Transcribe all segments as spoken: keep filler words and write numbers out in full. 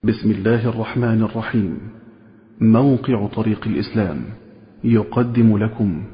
بسم الله الرحمن الرحيم. موقع طريق الإسلام يقدم لكم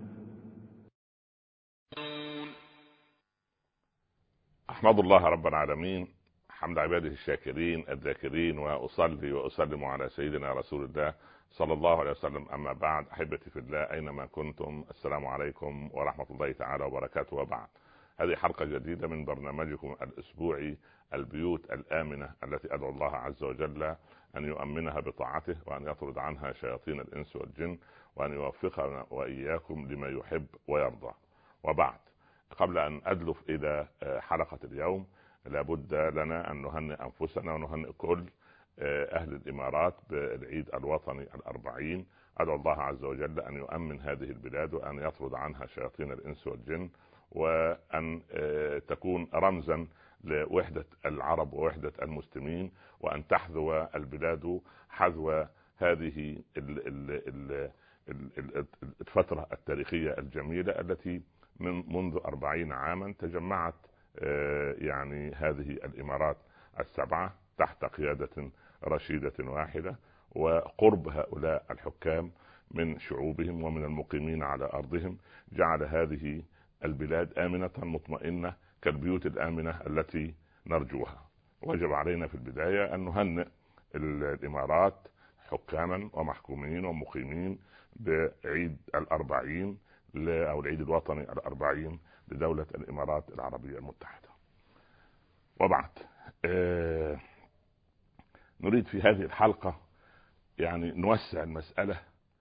أحمد الله رب العالمين حمد عباده الشاكرين الذاكرين، وأصلي وأسلم على سيدنا رسول الله صلى الله عليه وسلم. أما بعد، أحبتي في الله أينما كنتم، السلام عليكم ورحمة الله تعالى وبركاته. وبعد، هذه حلقة جديدة من برنامجكم الأسبوعي البيوت الآمنة، التي أدعو الله عز وجل أن يؤمنها بطاعته، وأن يطرد عنها شياطين الإنس والجن، وأن يوفقنا وإياكم لما يحب ويرضى. وبعد، قبل أن أدلف إلى حلقة اليوم، لابد لنا أن نهنئ أنفسنا ونهنئ كل أهل الإمارات بالعيد الوطني الأربعين. أدعو الله عز وجل أن يؤمن هذه البلاد، وأن يطرد عنها شياطين الإنس والجن، وأن تكون رمزا لوحدة العرب ووحدة المسلمين، وأن تحذو البلاد حذو هذه الفترة التاريخية الجميلة التي من منذ أربعين عاما تجمعت يعني هذه الإمارات السبعة تحت قيادة رشيدة واحدة، وقرب هؤلاء الحكام من شعوبهم ومن المقيمين على أرضهم جعل هذه البلاد آمنة مطمئنة كالبيوت الآمنة التي نرجوها. وجب علينا في البداية أن نهنئ الإمارات حكاما ومحكومين ومقيمين بعيد الأربعين أو العيد الوطني الأربعين لدولة الإمارات العربية المتحدة. وبعد، آه نريد في هذه الحلقة يعني نوسع المسألة،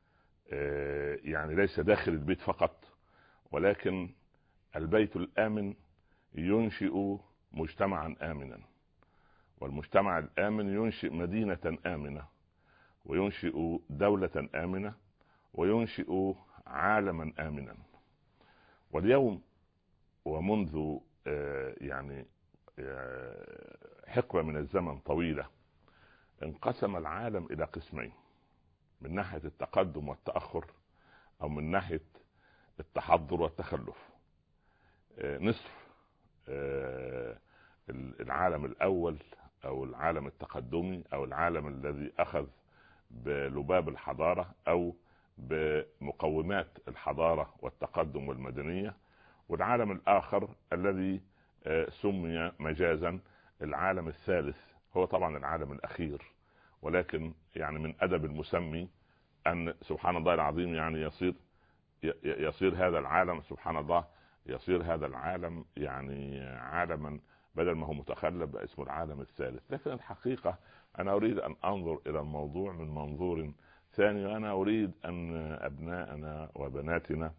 آه يعني ليس داخل البيت فقط، ولكن البيت الآمن ينشئ مجتمعا آمنا، والمجتمع الآمن ينشئ مدينة آمنة، وينشئ دولة آمنة، وينشئ عالما آمنا. واليوم ومنذ آه يعني آه حقبة من الزمن طويلة انقسم العالم إلى قسمين، من ناحية التقدم والتأخر، أو من ناحية التحضر والتخلف. آه نصف آه العالم الأول أو العالم التقدمي أو العالم الذي أخذ بلباب الحضارة أو بمقومات الحضارة والتقدم والمدنية، والعالم الآخر الذي سمي مجازا العالم الثالث، هو طبعا العالم الأخير، ولكن يعني من أدب المسمي أن سبحان الله العظيم يعني يصير يصير هذا العالم سبحان الله يصير هذا العالم يعني عالما بدل ما هو متخلف اسمه العالم الثالث. لكن الحقيقة أنا أريد أن أنظر إلى الموضوع من منظور ثاني، وأنا أريد أن أبنائنا وبناتنا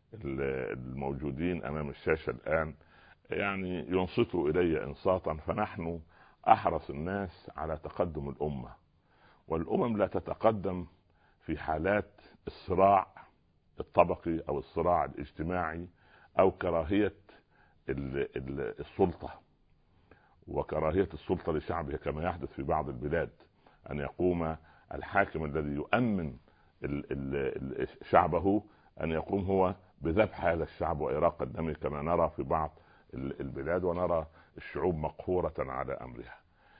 الموجودين أمام الشاشة الآن يعني ينصتوا إلي إنصاتا، فنحن أحرص الناس على تقدم الأمة، والأمم لا تتقدم في حالات الصراع الطبقي أو الصراع الاجتماعي أو كراهية السلطة وكراهية السلطة لشعبها، كما يحدث في بعض البلاد أن يقوم الحاكم الذي يؤمن شعبه أن يقوم هو بذبح هذا الشعب وإراقة دمه، كما نرى في بعض البلاد، ونرى الشعوب مقهورة على أمرها.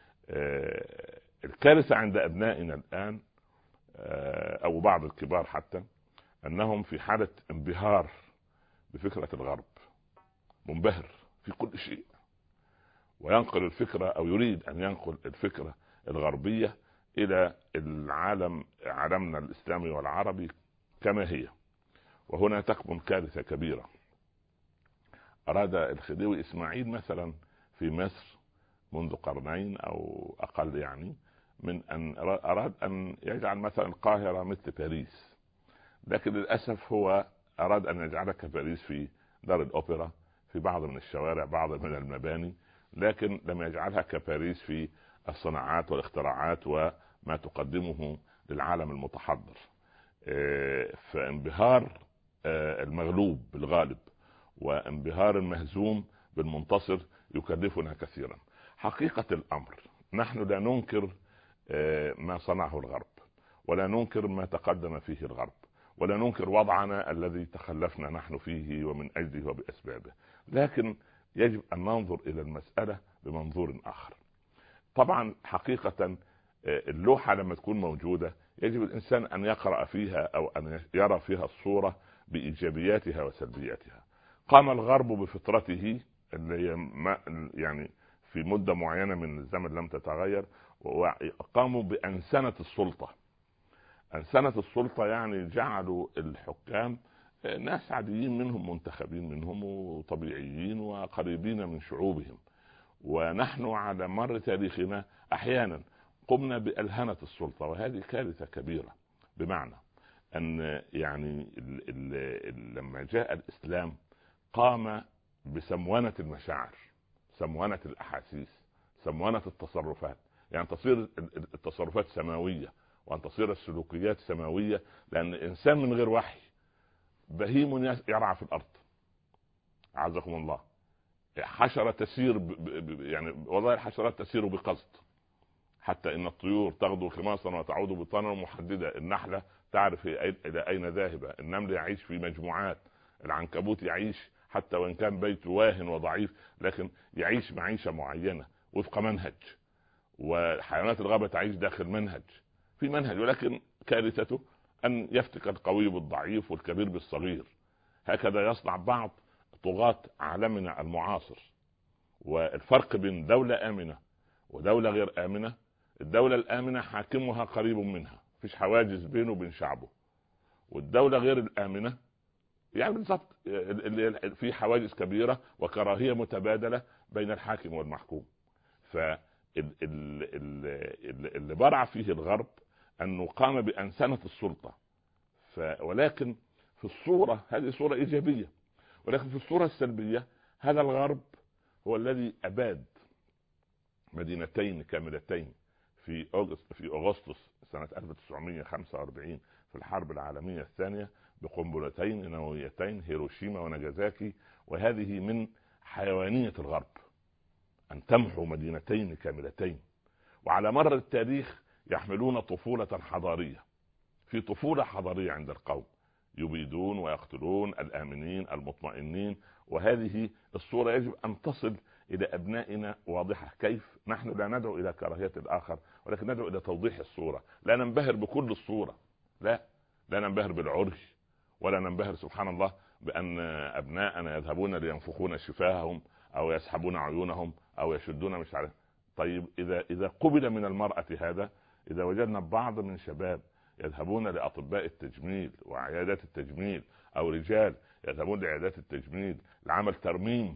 الكارثة عند أبنائنا الآن أو بعض الكبار حتى أنهم في حالة انبهار بفكرة الغرب، منبهر في كل شيء، وينقل الفكرة أو يريد أن ينقل الفكرة الغربية إلى العالم، عالمنا الإسلامي والعربي كما هي. وهنا تكمن كارثة كبيرة. أراد الخديوي إسماعيل مثلا في مصر منذ قرنين أو أقل يعني من أن أراد أن يجعل مثلا القاهرة مثل باريس، لكن للأسف هو أراد أن يجعلها كباريس في دار الأوبرا، في بعض من الشوارع، بعض من المباني، لكن لم يجعلها كباريس في الصناعات والاختراعات وما تقدمه للعالم المتحضر. فانبهار المغلوب بالغالب وانبهار المهزوم بالمنتصر يكلفنا كثيرا. حقيقة الأمر نحن لا ننكر ما صنعه الغرب، ولا ننكر ما تقدم فيه الغرب، ولا ننكر وضعنا الذي تخلفنا نحن فيه ومن أجله وبأسبابه، لكن يجب أن ننظر إلى المسألة بمنظور آخر. طبعا حقيقة اللوحة لما تكون موجودة يجب الإنسان أن يقرأ فيها أو أن يرى فيها الصورة بإيجابياتها وسلبياتها. قام الغرب بفطرته اللي هي يعني في مدة معينة من الزمن لم تتغير، وقاموا بأنسنة السلطة. أنسنة السلطة يعني جعلوا الحكام ناس عاديين منهم، منتخبين منهم وطبيعيين وقريبين من شعوبهم. ونحن على مر تاريخنا أحيانا قمنا بألهنة السلطة، وهذه كارثة كبيرة. بمعنى أن يعني ال ال ال لما جاء الإسلام قام بسمونة المشاعر، سمونة الأحاسيس، سمونة التصرفات، يعني تصير التصرفات سماوية وأن تصير السلوكيات سماوية، لأن الإنسان من غير وحي بهيم يرعى في الأرض، عزكم الله. حشرة تسير ب ب يعني والله الحشرات تسير بقصد، حتى إن الطيور تغدو خماصا وتعود بطانا محددة، النحلة تعرف إلى أين ذاهبة، النمل يعيش في مجموعات، العنكبوت يعيش حتى وإن كان بيته واهن وضعيف لكن يعيش معيشة معينة وفق منهج، وحيوانات الغابة تعيش داخل منهج، في منهج، ولكن كارثته أن يفتك القوي بالضعيف والكبير بالصغير. هكذا يصنع بعض طغاة عالمنا المعاصر. والفرق بين دولة آمنة ودولة غير آمنة، الدولة الآمنة حاكمها قريب منها، فيش حواجز بينه وبين شعبه. والدولة غير الآمنة يعني بالضبط في حواجز كبيرة وكراهية متبادلة بين الحاكم والمحكوم. فاللي برع فيه الغرب أنه قام بأنسنة السلطة، ولكن في الصورة هذه صورة إيجابية، ولكن في الصورة السلبية هذا الغرب هو الذي أباد مدينتين كاملتين في أغسطس في أغسطس سنة ألف وتسعمائة وخمسة وأربعين في الحرب العالمية الثانية بقنبلتين نوويتين، هيروشيما وناجازاكي. وهذه من حيوانية الغرب أن تمحو مدينتين كاملتين، وعلى مر التاريخ يحملون طفولة حضارية، في طفولة حضارية عند القوم، يبيدون ويقتلون الآمنين المطمئنين. وهذه الصورة يجب أن تصل إلى أبنائنا واضحة. كيف؟ نحن لا ندعو إلى كراهية الآخر، ولكن ندعو إلى توضيح الصورة. لا ننبهر بكل الصورة، لا لا ننبهر بالعرش، ولا ننبهر سبحان الله بأن أبناءنا يذهبون لينفخون شفاههم أو يسحبون عيونهم أو يشدون مش عارف. طيب إذا إذا قبل من المرأة هذا، إذا وجدنا بعض من شباب يذهبون لأطباء التجميل وعيادات التجميل، أو رجال يذهبون لعيادات التجميل لعمل ترميم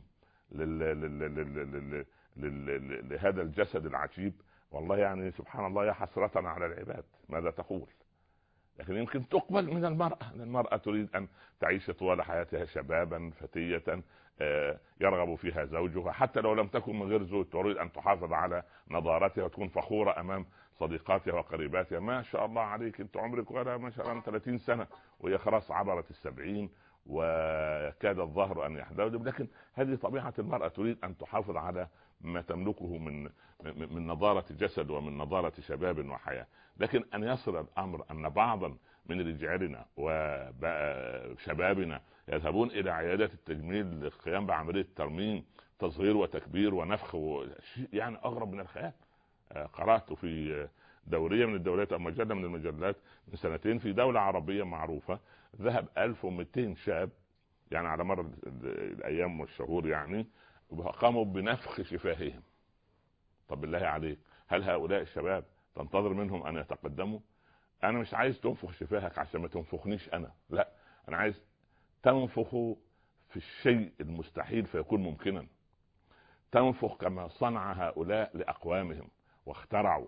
لهذا الجسد العجيب، والله يعني سبحان الله يا حسرة على العباد، ماذا تقول؟ لكن يمكن تقبل من المرأة، المرأة تريد أن تعيش طوال حياتها شبابا فتية يرغب فيها زوجها، حتى لو لم تكن من غير زوج تريد أن تحافظ على نضارتها وتكون فخورة أمام صديقاتها وقريباتها. ما شاء الله عليك انت عمرك ولا ما شاء الله ثلاثين سنة وهي خلاص عبرت السبعين وكاد الظهر أن يحدث. لكن هذه طبيعة المرأة، تريد أن تحافظ على ما تملكه من من نضارة جسد ومن نضارة شباب وحياة. لكن أن يصل الأمر أن بعضا من رجالنا وشبابنا يذهبون إلى عيادات التجميل للقيام بعملية ترميم، تصغير وتكبير ونفخ، يعني أغرب من الخيال. قرأت في دورية من الدوريات أو مجلة من المجلات من سنتين في دولة عربية معروفة ذهب ألف ومئتين شاب يعني على مر الأيام والشهور، يعني قاموا بنفخ شفاههم. طب بالله عليك، هل هؤلاء الشباب تنتظر منهم أن يتقدموا؟ أنا مش عايز تنفخ شفاهك عشان ما تنفخنيش أنا، لا، أنا عايز تنفخ في الشيء المستحيل فيكون ممكنا. تنفخ كما صنع هؤلاء لأقوامهم واخترعوا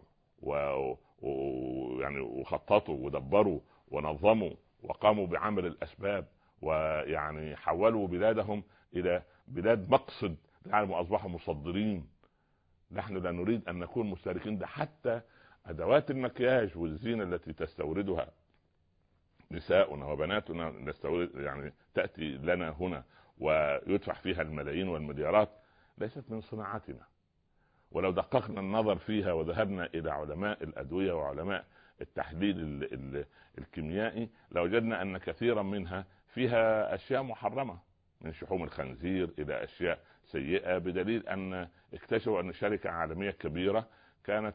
ويعني وخططوا ودبروا ونظموا وقاموا بعمل الأسباب، ويعني حولوا بلادهم إلى بلاد مقصد العالم وأصبحوا مصدرين. نحن لا نريد أن نكون مشتركين. ده حتى أدوات المكياج والزينة التي تستوردها نساؤنا وبناتنا نستورد، يعني تأتي لنا هنا ويدفع فيها الملايين والمليارات، ليست من صناعتنا. ولو دققنا النظر فيها وذهبنا إلى علماء الأدوية وعلماء التحليل ال ال الكيميائي لوجدنا أن كثيرا منها فيها أشياء محرمة، من شحوم الخنزير إلى أشياء سيئة، بدليل أن اكتشفوا أن شركة عالمية كبيرة كانت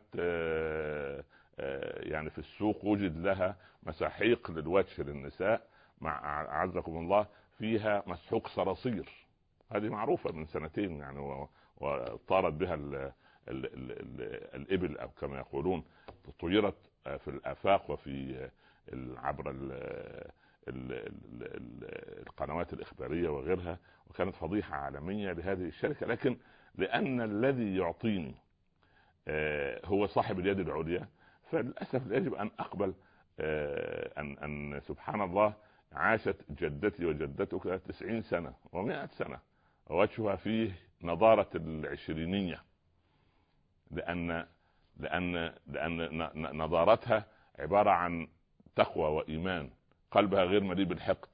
يعني في السوق وجد لها مساحيق للوجه للنساء مع اعزكم الله فيها مسحوق صراصير، هذه معروفة من سنتين يعني، وطارت بها ال ال ال ال الإبل أو كما يقولون، طيرت في الآفاق وفي عبر ال ال ال القنوات الإخبارية وغيرها، وكانت فضيحة عالمية لهذه الشركة. لكن لأن الذي يعطيني هو صاحب اليد العليا، فللأسف يجب أن أقبل أن أن سبحان الله عاشت جدتي وجدتك تسعين سنة ومائة سنة ووجهها فيه نضارة العشرينية، لأن لأن لأن نضارتها عبارة عن تقوى وإيمان، قلبها غير مليء بالحقد،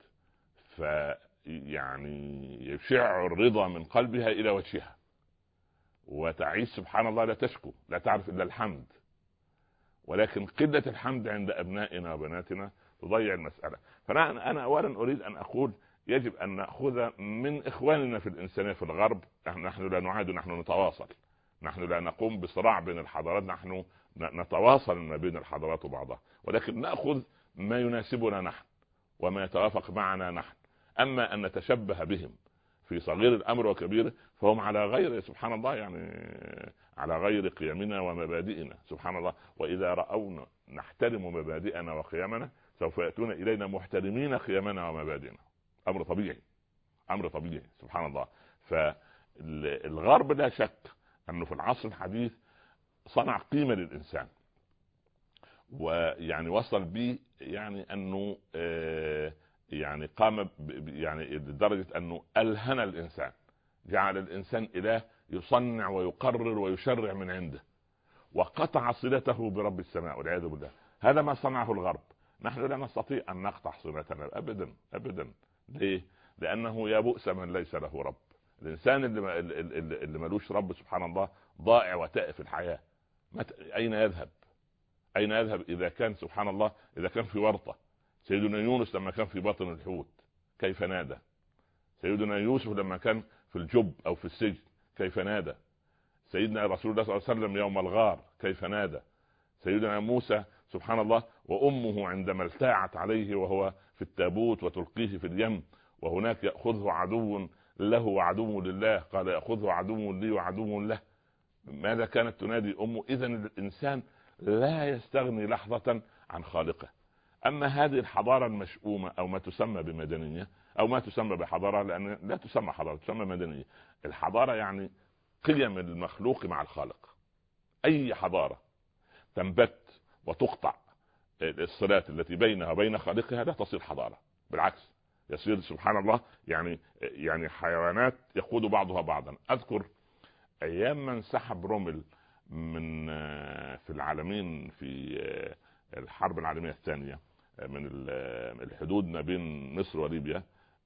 فيعني يشع الرضا من قلبها إلى وجهها، وتعيش سبحان الله لا تشكو، لا تعرف إلا الحمد. ولكن قلة الحمد عند أبنائنا وبناتنا تضيع المسألة. فأنا أنا أولا أريد أن أقول يجب أن نأخذ من إخواننا في الإنسانية في الغرب. نحن لا نعاد، نحن نتواصل، نحن لا نقوم بصراع بين الحضارات، نحن نتواصل ما بين الحضارات وبعضها، ولكن نأخذ ما يناسبنا نحن وما يتوافق معنا نحن. أما أن نتشبه بهم في صغير الأمر وكبيره فهم على غير سبحان الله يعني على غير قيمنا ومبادئنا سبحان الله. وإذا رأونا نحترم مبادئنا وقيمنا سوف يأتون إلينا محترمين قيمنا ومبادئنا، أمر طبيعي، أمر طبيعي سبحان الله. فالغرب لا شك أنه في العصر الحديث صنع قيمة للإنسان، ويعني وصل به يعني أنه آه يعني قام يعني لدرجة أنه ألهن الإنسان، جعل الإنسان إله يصنع ويقرر ويشرع من عنده، وقطع صلته برب السماء والعياذ بالله. هذا ما صنعه الغرب. نحن لا نستطيع أن نقطع صلتنا أبدا أبدا. ليه؟ لأنه يا بؤس من ليس له رب. الإنسان اللي, اللي, اللي ملوش رب سبحان الله ضائع وتائه في الحياة. أين يذهب؟ أين يذهب إذا كان سبحان الله إذا كان في ورطة؟ سيدنا يونس لما كان في بطن الحوت كيف نادى؟ سيدنا يوسف لما كان في الجب أو في السجن كيف نادى؟ سيدنا رسول الله صلى الله عليه وسلم يوم الغار كيف نادى؟ سيدنا موسى سبحان الله وأمه عندما التاعت عليه وهو في التابوت وتلقيه في اليم وهناك يأخذه عدو له وعدو لله، قال يأخذه عدو لي وعدو له. ماذا كانت تنادي أمه؟ إذن الإنسان لا يستغني لحظة عن خالقه. أما هذه الحضارة المشؤومة أو ما تسمى بمدنية أو ما تسمى بحضارة، لأن لا تسمى حضارة، تسمى مدنية. الحضارة يعني قيم المخلوق مع الخالق. أي حضارة تنبت وتقطع الصلات التي بينها وبين خالقها لا تصير حضارة، بالعكس يصير سبحان الله يعني يعني حيوانات يقود بعضها بعضا. أذكر أيام من سحب رومل من في العالمين في الحرب العالمية الثانية من الحدود ما بين مصر وليبيا،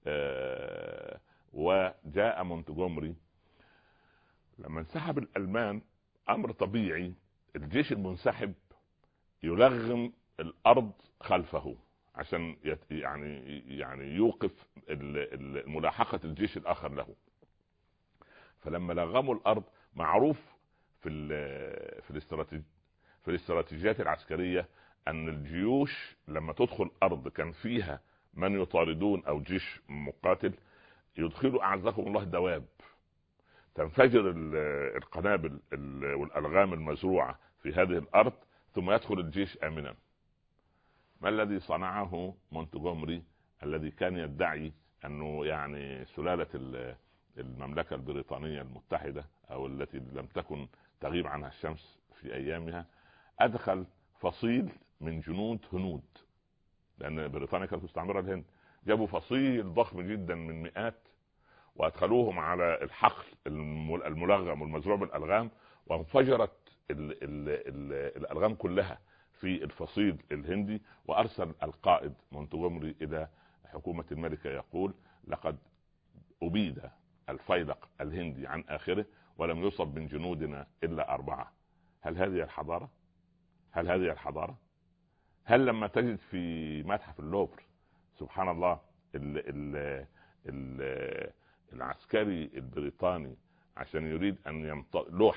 وجاء مونتجومري لما انسحب الألمان. أمر طبيعي الجيش المنسحب يلغم الأرض خلفه عشان يعني يعني يوقف ملاحقة الجيش الآخر له. فلما لغموا الأرض، معروف في في الاستراتيجية في الاستراتيجيات العسكرية أن الجيوش لما تدخل أرض كان فيها من يطاردون أو جيش مقاتل يدخلوا أعزكم الله دواب، تنفجر القنابل والألغام المزروعة في هذه الأرض ثم يدخل الجيش آمنا. ما الذي صنعه مونتجومري الذي كان يدعي أنه يعني سلالة المملكة البريطانية المتحدة أو التي لم تكن تغيب عنها الشمس في أيامها؟ أدخل فصيل من جنود هنود، لأن بريطانيا كانت مستعمرة الهند. جابوا فصيل ضخم جدا من مئات وأدخلوهم على الحقل الملغم والمزروع بالألغام، وانفجرت ال ال ال الألغام كلها في الفصيل الهندي. وأرسل القائد مونتجومري إلى حكومة الملكة يقول لقد أبيد الفيلق الهندي عن آخره ولم يصب من جنودنا إلا أربعة. هل هذه الحضارة؟ هل هذه الحضارة؟ هل لما تجد في متحف اللوفر سبحان الله ال ال ال العسكري البريطاني عشان يريد أن يمط... لوحة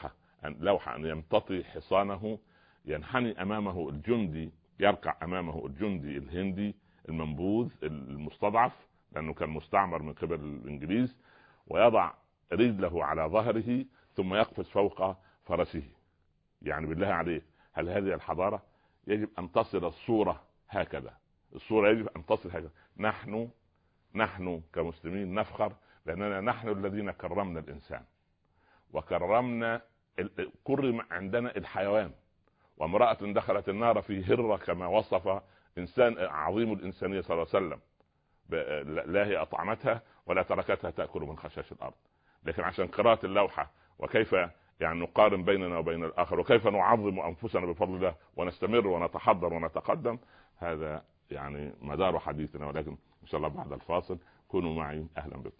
أن لوحة أن يمتطي حصانه، ينحني أمامه الجندي، يركع أمامه الجندي الهندي المنبوذ المستضعف لأنه كان مستعمر من قبل الإنجليز، ويضع رجله على ظهره ثم يقفز فوق فرسه. يعني بالله عليه، هل هذه الحضارة؟ يجب أن تصل الصورة هكذا، الصورة يجب أن تصل هكذا. نحن نحن كمسلمين نفخر لأننا نحن الذين كرمنا الإنسان وكرمنا، كرم عندنا الحيوان. وامرأة دخلت النار في هرة كما وصف إنسان عظيم الإنسانية صلى الله عليه وسلم، لا هي أطعمتها ولا تركتها تأكل من خشاش الأرض. لكن عشان قراءة اللوحة وكيف يعني نقارن بيننا وبين الآخر وكيف نعظم أنفسنا بفضل الله ونستمر ونتحضر ونتقدم، هذا يعني مدار حديثنا. ولكن إن شاء الله بعد الفاصل كونوا معي. أهلا بكم،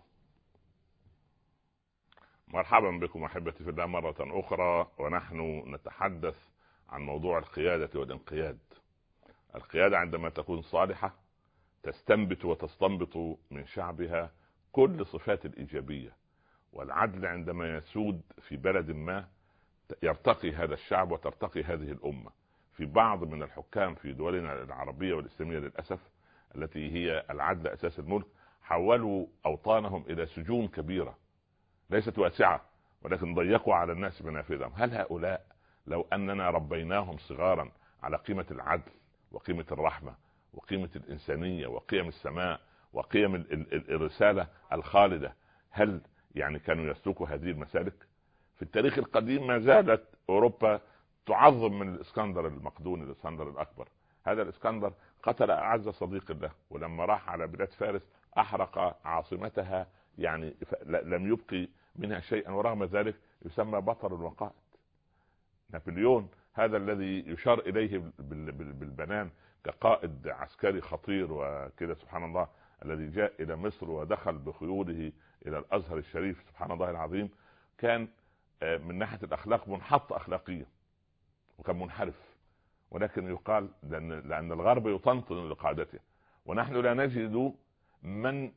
مرحبا بكم أحبتي في الله مرة أخرى، ونحن نتحدث عن موضوع القيادة والانقياد. القيادة عندما تكون صالحة تستنبت وتستنبط من شعبها كل صفات الإيجابية، والعدل عندما يسود في بلد ما يرتقي هذا الشعب وترتقي هذه الأمة. في بعض من الحكام في دولنا العربية والإسلامية للأسف التي هي العدل أساس الملك حولوا أوطانهم إلى سجون كبيرة ليست واسعة، ولكن ضيقوا على الناس منافذهم. هل هؤلاء لو أننا ربيناهم صغارا على قيمة العدل وقيمة الرحمة وقيمة الإنسانية وقيم السماء وقيم الرسالة الخالدة، هل يعني كانوا يسلكوا هذه المسالك؟ في التاريخ القديم ما زالت أوروبا تعظم من الإسكندر المقدوني، الإسكندر الأكبر. هذا الإسكندر قتل أعز صديق له، ولما راح على بلاد فارس أحرق عاصمتها، يعني لم يبقي منها شيئا، ورغم ذلك يسمى بطل الوقائد. نابليون هذا الذي يشار إليه بالبنان كقائد عسكري خطير وكذا سبحان الله، الذي جاء إلى مصر ودخل بخيوله إلى الأزهر الشريف سبحان الله العظيم، كان من ناحية الأخلاق منحط أخلاقيا وكان منحرف، ولكن يقال لأن, لأن الغرب يطنطن لقادته، ونحن لا نجد من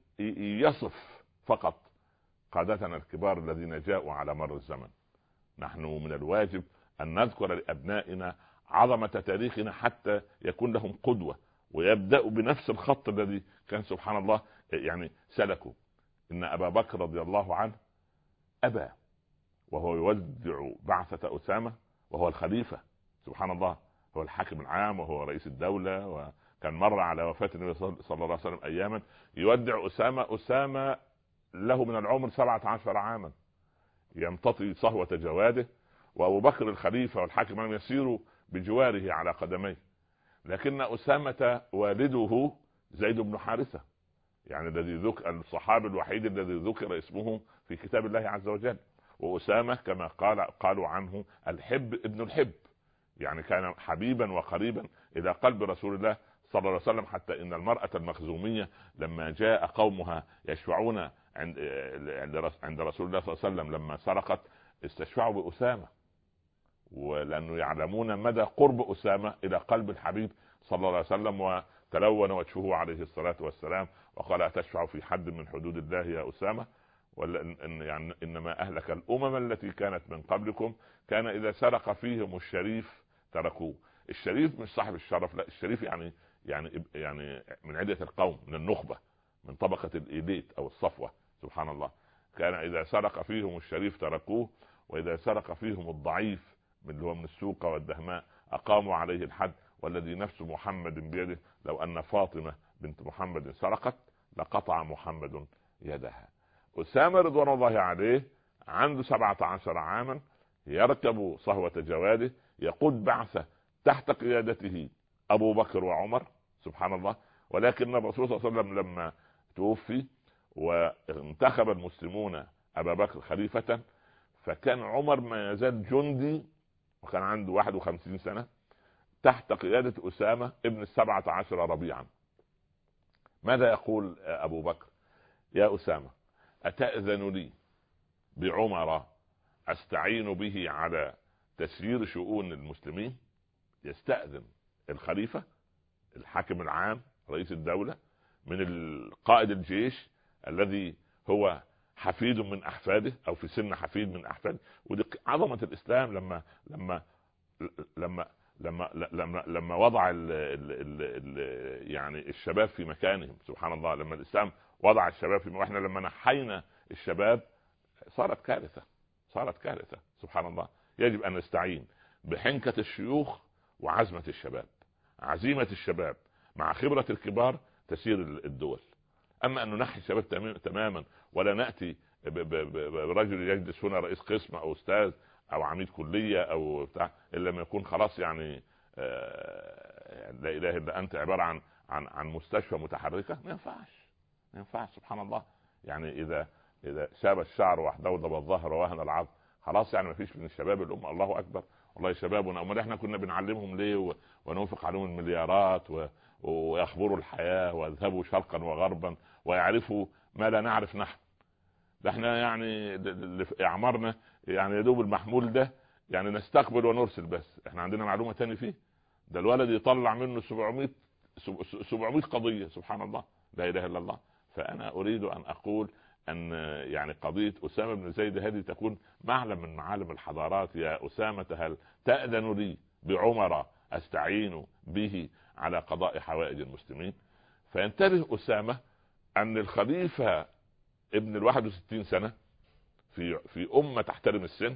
يصف فقط قادتنا الكبار الذين جاءوا على مر الزمن. نحن من الواجب أن نذكر لأبنائنا عظمة تاريخنا حتى يكون لهم قدوة، ويبدأوا بنفس الخط الذي كان سبحان الله يعني سلكوا. إن أبا بكر رضي الله عنه أبى وهو يوزع بعثة أسامة وهو الخليفة سبحان الله، هو الحاكم العام وهو رئيس الدولة، وكان مر على وفاة النبي صلى الله عليه وسلم أياما يودع أسامة. أسامة له من العمر سبعة عشر عاما يمتطي صهوة جواده، وأبو بكر الخليفة والحاكم العام يسير بجواره على قدميه. لكن أسامة والده زيد بن حارثة، يعني الذي ذكر الصحابي الوحيد الذي ذكر اسمه في كتاب الله عز وجل. وأسامة كما قال قالوا عنه الحب ابن الحب، يعني كان حبيبا وقريبا إلى قلب رسول الله صلى الله عليه وسلم، حتى إن المرأة المخزومية لما جاء قومها يشفعون عند عند رسول الله صلى الله عليه وسلم لما سرقت استشفعوا بأسامة، ولأنه يعلمون مدى قرب أسامة إلى قلب الحبيب صلى الله عليه وسلم. وتلون وجهه عليه الصلاة والسلام وقال أتشفع في حد من حدود الله يا أسامة؟ وإن يعني إنما أهلك الأمم التي كانت من قبلكم كان إذا سرق فيهم الشريف تركوه. الشريف مش صاحب الشرف، لا، الشريف يعني يعني يعني من عدة القوم، من النخبة، من طبقة الإيليت أو الصفوة سبحان الله. كان إذا سرق فيهم الشريف تركوه، وإذا سرق فيهم الضعيف من اللي هو من السوق والدهماء أقاموا عليه الحد. والذي نفس محمد بيده لو أن فاطمة بنت محمد سرقت لقطع محمد يدها. أسامة رضوان الله عليه عنده سبعة عشر عاما يركب صهوة جواده، يقود بعثة تحت قيادته أبو بكر وعمر سبحان الله. ولكن الرسول صلى الله عليه وسلم لما توفي وانتخب المسلمون أبا بكر خليفة، فكان عمر ما يزال جندي وكان عنده واحد وخمسين سنة تحت قيادة أسامة ابن السبعة عشر ربيعا. ماذا يقول أبو بكر؟ يا أسامة أتأذن لي بعمر أستعين به على تسيير شؤون المسلمين؟ يستأذن الخليفة الحاكم العام رئيس الدولة من القائد الجيش الذي هو حفيد من احفاده او في سن حفيد من احفاده. ودي عظمه الاسلام لما لما لما لما لما لما وضع ال ال ال ال يعني الشباب في مكانهم. سبحان الله، لما الاسلام وضع الشباب في، واحنا لما نحينا الشباب صارت كارثه، صارت كارثه. سبحان الله. يجب ان نستعين بحنكه الشيوخ وعزمه الشباب. عزيمه الشباب مع خبره الكبار تسير الدول. اما ان ننحي الشباب تماما ولا ناتي برجل يجلس هنا رئيس قسم او استاذ او عميد كليه او بتاع، الا لما يكون خلاص يعني آه لا اله الا انت، عباره عن عن عن مستشفى متحركه. ما ينفعش، ما ينفعش. سبحان الله. يعني اذا اذا شاب الشعر واحدودب الظهر ووهن العظم، خلاص يعني ما فيش من الشباب الامه. الله اكبر، والله شبابنا. امال احنا كنا بنعلمهم ليه وننفق عليهم المليارات و... ويخبروا الحياه ويذهبوا شرقا وغربا ويعرفوا ما لا نعرف نحن؟ ده احنا يعني اللي في اعمارنا يعني يدوب المحمول ده يعني نستقبل ونرسل بس. احنا عندنا معلومه تاني فيه، ده الولد يطلع منه سبعمائة سبعمائة قضيه. سبحان الله، لا اله الا الله. فانا اريد ان اقول ان يعني قضيه اسامه بن زيد هذه تكون معلم من معالم الحضارات. يا اسامه هل تأذن لي بعمر استعين به على قضاء حوائج المسلمين؟ فينتبه اسامه ان الخليفه ابن الواحد وستين سنه في في امه تحترم السن،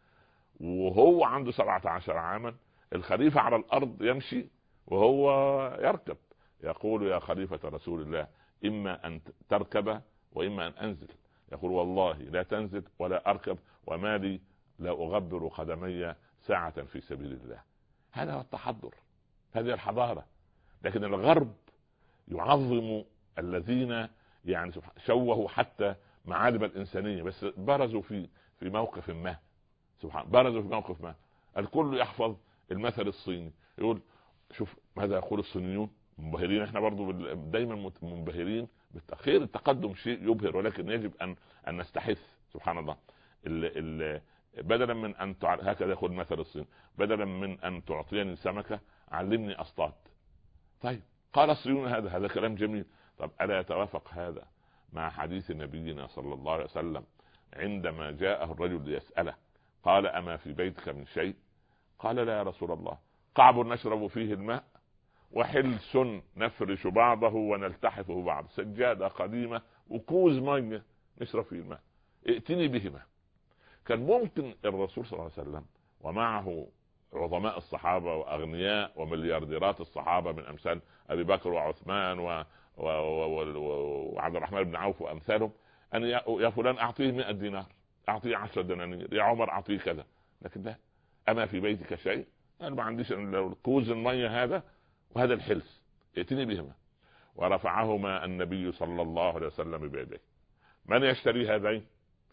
وهو عنده سبعة عشر عاما، الخليفه على الارض يمشي وهو يركب. يقول يا خليفه رسول الله اما ان تركب واما ان انزل. يقول والله لا تنزل ولا اركب، وما لي لا اغبر قدمي ساعه في سبيل الله. هذا هو التحضر، هذه الحضاره. لكن الغرب يعظم الذين يعني شوهوا حتى معالم الانسانيه، بس برزوا في في موقف ما. سبحان، برزوا في موقف ما. الكل يحفظ المثل الصيني، يقول شوف ماذا يقول الصينيون. منبهرين احنا برضو دايما منبهرين بالتأخير. التقدم شيء يبهر، ولكن يجب ان ان نستحث. سبحان الله. ال ال بدلا من ان تع... هكذا يقول مثل الصين، بدلا من ان تعطيني سمكه علمني اصطاد. طيب قال الصينيون هذا هذا كلام جميل. طب الا يتوافق هذا مع حديث نبينا صلى الله عليه وسلم عندما جاءه الرجل ليسأله قال اما في بيتك من شيء؟ قال لا يا رسول الله، قعب نشرب فيه الماء وحلس نفرش بعضه ونلتحفه بعض. سجادة قديمة وكوز مية نشرب فيه الماء، ائتني بهما. كان ممكن الرسول صلى الله عليه وسلم ومعه عظماء الصحابة وأغنياء ومليارديرات الصحابة من أمثال أبي بكر وعثمان و... و... و... وعبد الرحمن بن عوف وأمثالهم، أن يا فلان أعطيه مئة دينار، أعطيه عشرة دنانير، يا عمر أعطيه كذا. لكن لا، أما في بيتك شيء؟ أنا ما عنديش كوز المية هذا وهذا الحلس، ائتني بهما. ورفعهما النبي صلى الله عليه وسلم بيده. من يشتري هذين؟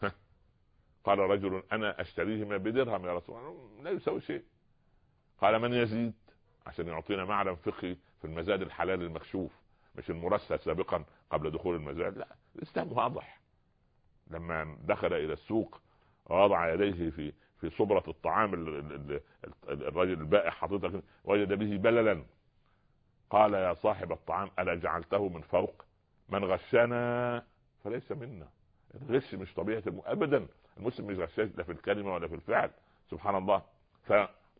قال رجل انا اشتريهما بدرهم يا رسول الله، لا يسوي شيء. قال من يزيد؟ عشان يعطينا معلم فقهي في المزاد الحلال المكشوف، مش المرسل سابقا قبل دخول المزاد. لا، الاسلام واضح. لما دخل الى السوق ووضع يديه في في صبرة الطعام، الرجل البائع حاططها وجد به بللا. قال يا صاحب الطعام ألا جعلته من فوق؟ من غشنا فليس منا. الغش مش طبيعة الم... أبدا. المسلم مش غشاش لا في الكلمة ولا في الفعل. سبحان الله. ف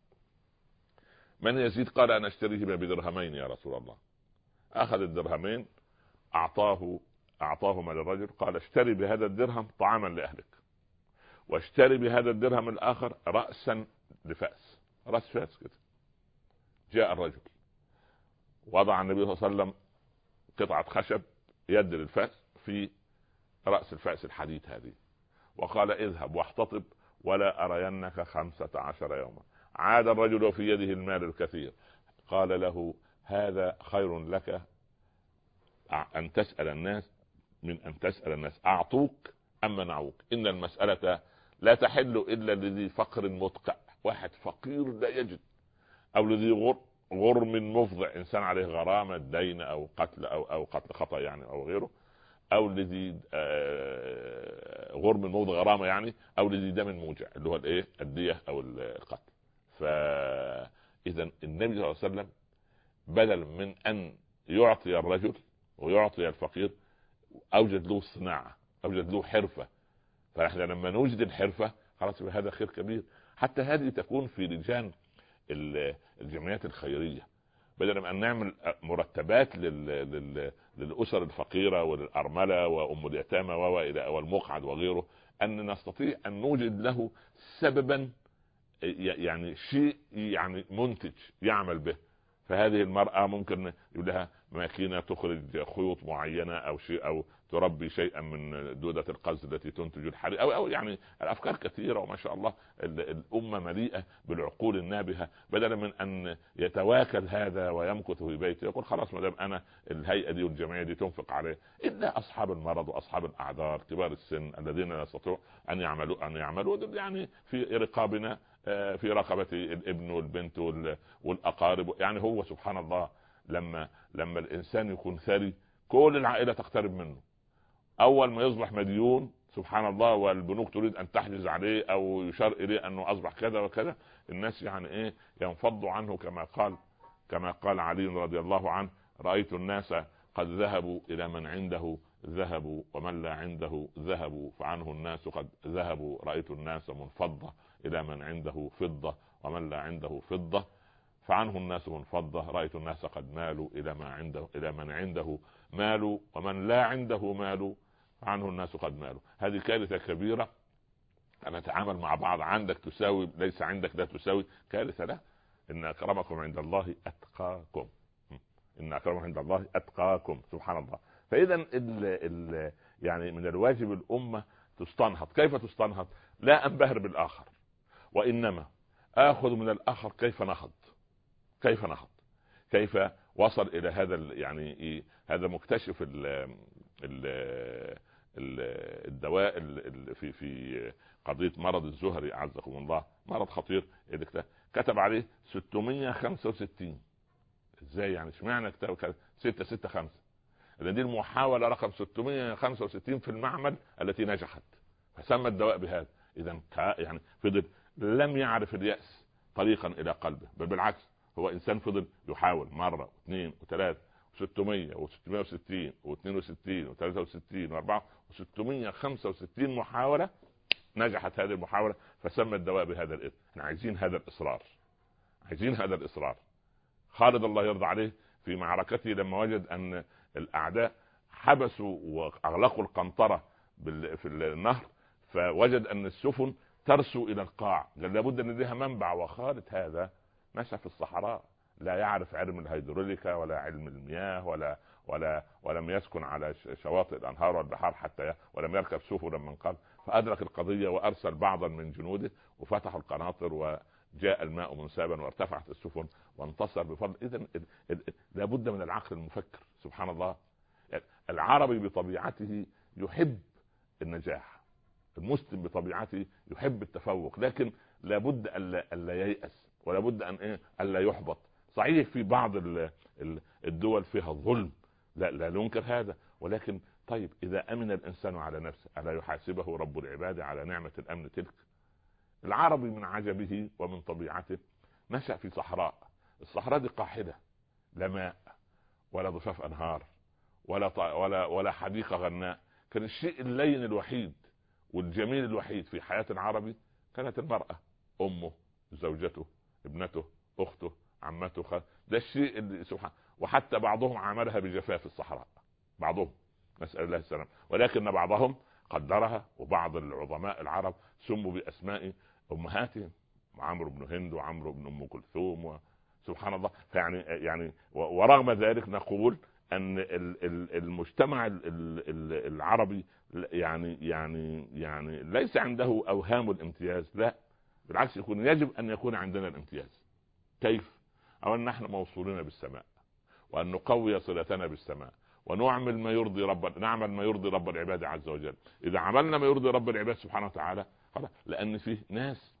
من يزيد؟ قال أنا اشتريه بدرهمين يا رسول الله. أخذ الدرهمين أعطاه أعطاهما للرجل، قال اشتري بهذا الدرهم طعاما لأهلك، واشتري بهذا الدرهم الآخر رأسا لفأس، رأس فأس كده. جاء الرجل وضع النبي صلى الله عليه وسلم قطعة خشب يد للفأس في رأس الفأس الحديد هذه، وقال اذهب واحتطب ولا أرينك خمسة عشر يوما. عاد الرجل وفي يده المال الكثير. قال له هذا خير لك أن تسأل الناس من أن تسأل الناس أعطوك أم منعوك. إن المسألة لا تحل إلا لذي فقر مدقع، واحد فقير لا يجد، أو لذي غر غرم مفضع، إنسان عليه غرامة دين أو قتل أو أو قتل خطأ يعني أو غيره، أو لذي غرم موضع غرامة يعني، أو لذي دم موجع اللي هو الإيه الدية أو القتل. فإذا النبي صلى الله عليه وسلم بدل من أن يعطي الرجل ويعطي الفقير أوجد له صناعة، أوجد له حرفة، فاحنا لما نوجد الحرفه خلاص هذا خير كبير. حتى هذه تكون في لجان الجمعيات الخيريه، بدل من ان نعمل مرتبات لل... لل... للاسر الفقيره وللارمله وام اليتامى والمقعد وغيره، ان نستطيع ان نوجد له سببا، يعني شيء يعني منتج يعمل به. فهذه المرأة ممكن يقول لها ماكينة تخرج خيوط معينة أو شيء، أو تربي شيئا من دودة القز التي تنتج الحرير، أو, أو يعني الأفكار كثيرة وما شاء الله. الأمة مليئة بالعقول النابهة، بدلا من أن يتواكل هذا ويمكث في بيته يقول خلاص ما دام أنا الهيئة دي والجمعية دي تنفق عليه. إلا أصحاب المرض وأصحاب الأعذار كبار السن الذين لا يستطيعوا أن يعملوا أن يعملوا يعني في رقابنا، في رقبة الابن والبنت والأقارب. يعني هو سبحان الله لما لما الإنسان يكون ثري كل العائلة تقترب منه. أول ما يصبح مديون سبحان الله والبنوك تريد أن تحجز عليه أو يشار إليه أنه أصبح كذا وكذا، الناس يعني إيه ينفضوا عنه، كما قال كما قال علي رضي الله عنه: رأيت الناس قد ذهبوا إلى من عنده ذهبوا ومن لا عنده ذهبوا فعنه الناس قد ذهبوا. رأيت الناس منفضة إلى من عنده فضة ومن لا عنده فضة فعنه الناس منفضة. رأيت الناس قد مالوا إلى ما عنده إلى من عنده مالوا ومن لا عنده مالوا فعنه الناس قد مالوا. هذه كارثة كبيرة أن نتعامل مع بعض، عندك تساوي ليس عندك لا تساوي، كارثة. لا، إن أكرمكم عند الله أتقاكم، إن أكرمكم عند الله أتقاكم سبحان الله. فإذا ال ال يعني من الواجب الأمة تستنهض. كيف تستنهض؟ لا أنبهر بالآخر، وإنما آخذ من الآخر كيف نهض، كيف نهض كيف وصل إلى هذا يعني إيه؟ هذا مكتشف ال ال ال الدواء ال في في قضية مرض الزهري أعزكم الله، مرض خطير كتب عليه ستمائة وخمسة وستين. ازاي يعني؟ اشمعنى كتاب ستة ستة خمسة؟ لأن دي المحاولة رقم ستمائة وخمسة وستين في المعمل التي نجحت، فسمى الدواء بهذا. إذا يعني فضل لم يعرف اليأس طريقا إلى قلبه، بل بالعكس هو إنسان فضل يحاول مرة واثنين وثلاثة وستمائة وستمائة وستين واثنين وستين وثلاثة وستين وأربعة وستمائة وخمسة وستين محاولة نجحت هذه المحاولة، فسمى الدواء بهذا الاسم. احنا عايزين هذا الإصرار، عايزين هذا الإصرار. خالد الله يرضى عليه في معركته لما وجد أن الأعداء حبسوا وأغلقوا القنطرة في النهر، فوجد أن السفن ترسو إلى القاع، قال لابد أن لها منبع. وخالد هذا مشى في الصحراء، لا يعرف علم الهيدروليكا ولا علم المياه ولا ولا ولم يسكن على شواطئ الأنهار والبحار حتى، ولم يركب سفنا من قبل. فأدرك القضية وأرسل بعضا من جنوده وفتحوا القناطر وجاء الماء منسابا وارتفعت السفن وانتصر بفضل. إذن لابد من العقل المفكر سبحان الله. يعني العربي بطبيعته يحب النجاح، المسلم بطبيعته يحب التفوق، لكن لابد ألا ييأس، ولابد أن إيه ألا يحبط. صحيح في بعض الدول فيها الظلم، لا لا ننكر هذا، ولكن طيب إذا أمن الإنسان على نفسه ألا يحاسبه رب العباد على نعمة الأمن تلك؟ العربي من عجبه ومن طبيعته نشأ في صحراء، الصحراء دي قاحلة، لا ماء ولا ضفاف أنهار ولا ولا ولا حديقة غناء. كان الشيء اللين الوحيد والجميل الوحيد في حياة العربي كانت المرأة، أمه، زوجته، ابنته، أخته، عمته، خ... ده الشيء اللي سبحان. وحتى بعضهم عاملها بجفاف الصحراء، بعضهم نسأل الله السلام، ولكن بعضهم قدرها. وبعض العظماء العرب سموا بأسماء أمهاتهم، عمرو بن هند وعمرو بن أم كلثوم، سبحان الله. فيعني يعني ورغم ذلك نقول أن المجتمع العربي يعني يعني يعني ليس عنده أوهام الامتياز، لا بالعكس، يكون يجب أن يكون عندنا الامتياز. كيف؟ أو أن نحن موصولين بالسماء، وأن نقوي صلتنا بالسماء، ونعمل ما يرضي رب نعمل ما يرضي رب العباد عز وجل. إذا عملنا ما يرضي رب العباد سبحانه وتعالى خلاص. لأن فيه ناس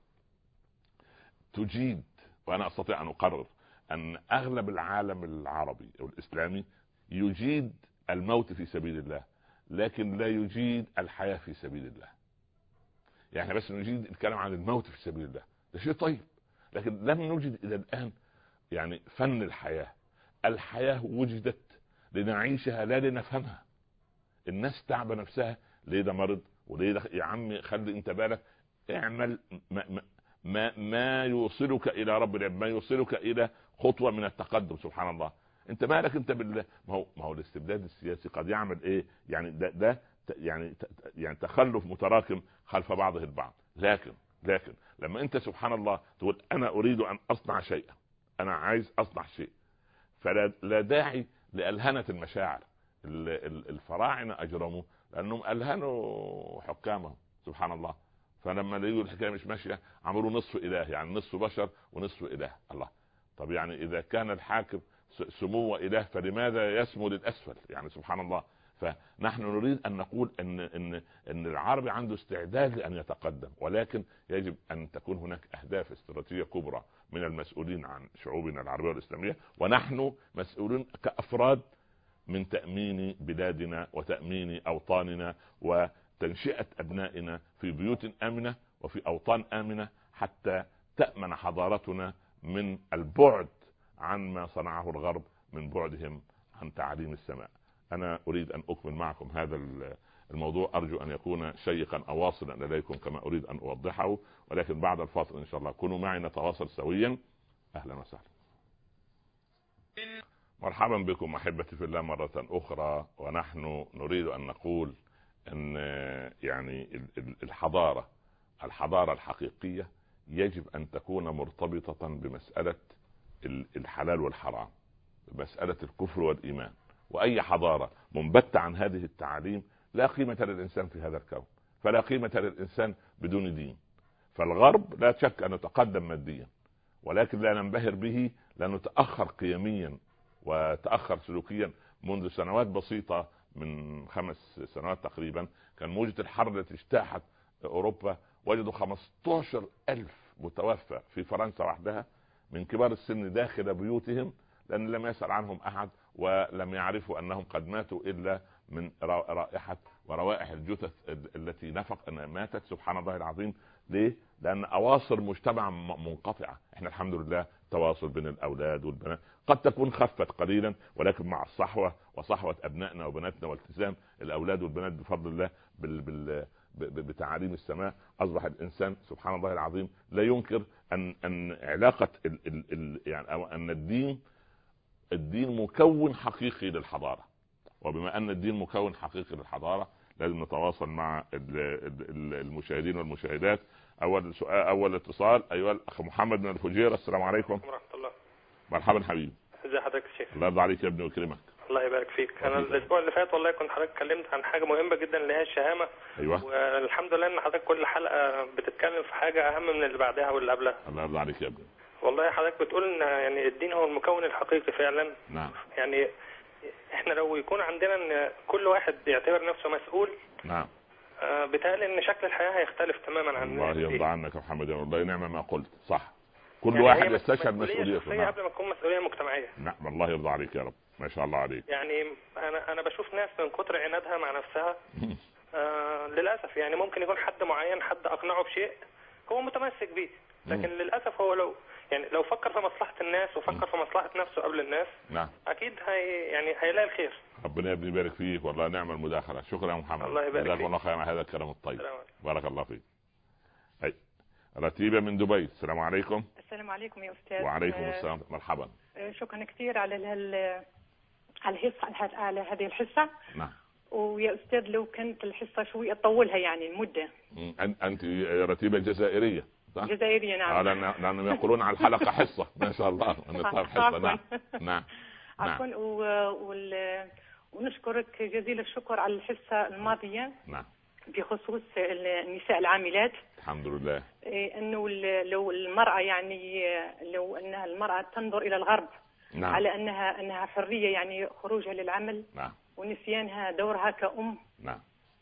تجيد، وأنا أستطيع أن أقرر أن أغلب العالم العربي أو الإسلامي يجيد الموت في سبيل الله، لكن لا يجيد الحياة في سبيل الله. يعني بس نجيد الكلام عن الموت في سبيل الله، ده شيء طيب، لكن لم نجد إلى الآن يعني فن الحياة. الحياة وجدت لنعيشها لا لنفهمها. الناس تعب نفسها، ليه ده مرض وليه يا عمي خلي انت بالك، اعمل ما, ما, ما, ما يوصلك الى رب العالمين، ما يوصلك الى خطوه من التقدم. سبحان الله، انت مالك انت بالله. ما هو ما هو الاستبداد السياسي قد يعمل ايه يعني، ده ده يعني يعني تخلف متراكم خلف بعضه البعض. لكن لكن لما انت سبحان الله تقول انا اريد ان اصنع شيئا، انا عايز اصنع شيء، فلا لا داعي لألهنة المشاعر. الفراعنة أجرموا لأنهم ألهنوا حكامهم سبحان الله، فلما لقوا الحكاية مش ماشية عملوا نصف إله، يعني نصف بشر ونصف إله. الله، طب يعني إذا كان الحاكم سمو إله فلماذا يسمو للأسفل؟ يعني سبحان الله. فنحن نريد أن نقول أن أن أن العربي عنده استعداد لأن يتقدم، ولكن يجب أن تكون هناك أهداف استراتيجية كبرى من المسؤولين عن شعوبنا العربية والإسلامية، ونحن مسؤولون كأفراد من تأمين بلادنا وتأمين أوطاننا وتنشئة أبنائنا في بيوت آمنة وفي أوطان آمنة، حتى تأمن حضارتنا من البعد عن ما صنعه الغرب من بعدهم عن تعاليم السماء. أنا أريد أن أكمل معكم هذا الموضوع، أرجو أن يكون شيقا أو واصلا لديكم كما أريد أن أوضحه، ولكن بعد الفاصل إن شاء الله كونوا معي نتواصل سويا. أهلا وسهلا، مرحبا بكم أحبتي في الله مرة أخرى. ونحن نريد أن نقول أن يعني الحضارة الحضارة الحقيقية يجب أن تكون مرتبطة بمسألة الحلال والحرام، بمسألة الكفر والإيمان. وأي حضارة منبتة عن هذه التعاليم لا قيمة للإنسان في هذا الكون، فلا قيمة للإنسان بدون دين. فالغرب لا شك أن يتقدم ماديا، ولكن لا ننبهر به لأنه تأخر قيميا وتأخر سلوكيا. منذ سنوات بسيطة، من خمس سنوات تقريبا، كان موجة الحر التي اجتاحت أوروبا وجدوا خمسة عشر ألف متوفى في فرنسا وحدها من كبار السن داخل بيوتهم، لأن لم يسأل عنهم أحد ولم يعرفوا أنهم قد ماتوا إلا من رائحة وروائح الجثث التي نفق أنها ماتت. سبحان الله العظيم. ليه؟ لأن أواصر مجتمع منقطعة. احنا الحمد لله تواصل بين الأولاد والبنات قد تكون خفت قليلا، ولكن مع الصحوة وصحوة أبنائنا وبناتنا والتزام الأولاد والبنات بفضل الله بال بال بتعاليم السماء، أصبح الإنسان سبحان الله العظيم لا ينكر أن أن علاقة ال ال ال يعني أو أن الدين الدين مكون حقيقي للحضارة. وبما أن الدين مكون حقيقي للحضارة لازم نتواصل مع المشاهدين والمشاهدات. أول سؤال، أول اتصال. أيها الأخ محمد من الفجيرة، السلام عليكم. ورحمة الله. مرحبا حبيبي. ازي حضرتك يا شيخ؟ الله يرضى عليك يا ابني ويكرمك. الله يبارك فيك. انا الاسبوع اللي فات والله كنت حضرتك اتكلمت عن حاجه مهمه جدا اللي هي الشهامه. ايوه. والحمد لله ان حضرتك كل حلقه بتتكلم في حاجه اهم من اللي بعدها واللي قبلها. الله يرضى عليك يا ابني. والله حضرتك بتقول ان يعني الدين هو المكون الحقيقي فعلا. نعم. يعني احنا لو يكون عندنا ان كل واحد يعتبر نفسه مسؤول. نعم. آه بيتهيألي ان شكل الحياه هيختلف تماما عن الله يرضى عنك يا محمد، والله نعم ما قلت صح. كل يعني واحد يستشعر مسؤوليته. نعم. قبل ما تكون مسؤوليه مجتمعيه. نعم الله يرضى عليك يا رب، ما شاء الله عليك. يعني انا انا بشوف ناس من كتر عنادها مع نفسها آه للاسف يعني ممكن يكون حد معين حد اقنعه بشيء هو متمسك بيه، لكن م. للاسف هو لو يعني لو فكر في مصلحه الناس وفكر م. في مصلحه نفسه قبل الناس. نعم. اكيد هي يعني هيلاقي الخير. ربنا يا ابني يبارك فيك، والله نعم المداخله. شكرا يا محمد. الله يبارك فيك. جزاك الله خير على هذا الكلام الطيب. بارك الله فيك. هي رتيبة من دبي، السلام عليكم. السلام عليكم يا أستاذ. وعليكم السلام. مرحبا. شكرا كثير على على الحصة على هذه الحصة. نعم. ويا أستاذ لو كانت الحصة شوي أطولها يعني المدة. أنت رتيبة جزائرية صح؟ جزائرية نعم. آه لأنهم يقولون على الحلقة حصة ما شاء الله. حصة. نعم. نعم. عفوا. وال... ونشكرك جزيل الشكر على الحصة الماضية. نعم. بخصوص النساء العاملات. الحمد لله. انه لو المرأة يعني لو انها المرأة تنظر الى الغرب. نعم. على انها انها حرية يعني خروجها للعمل. نعم. ونسيانها دورها كأم. نعم.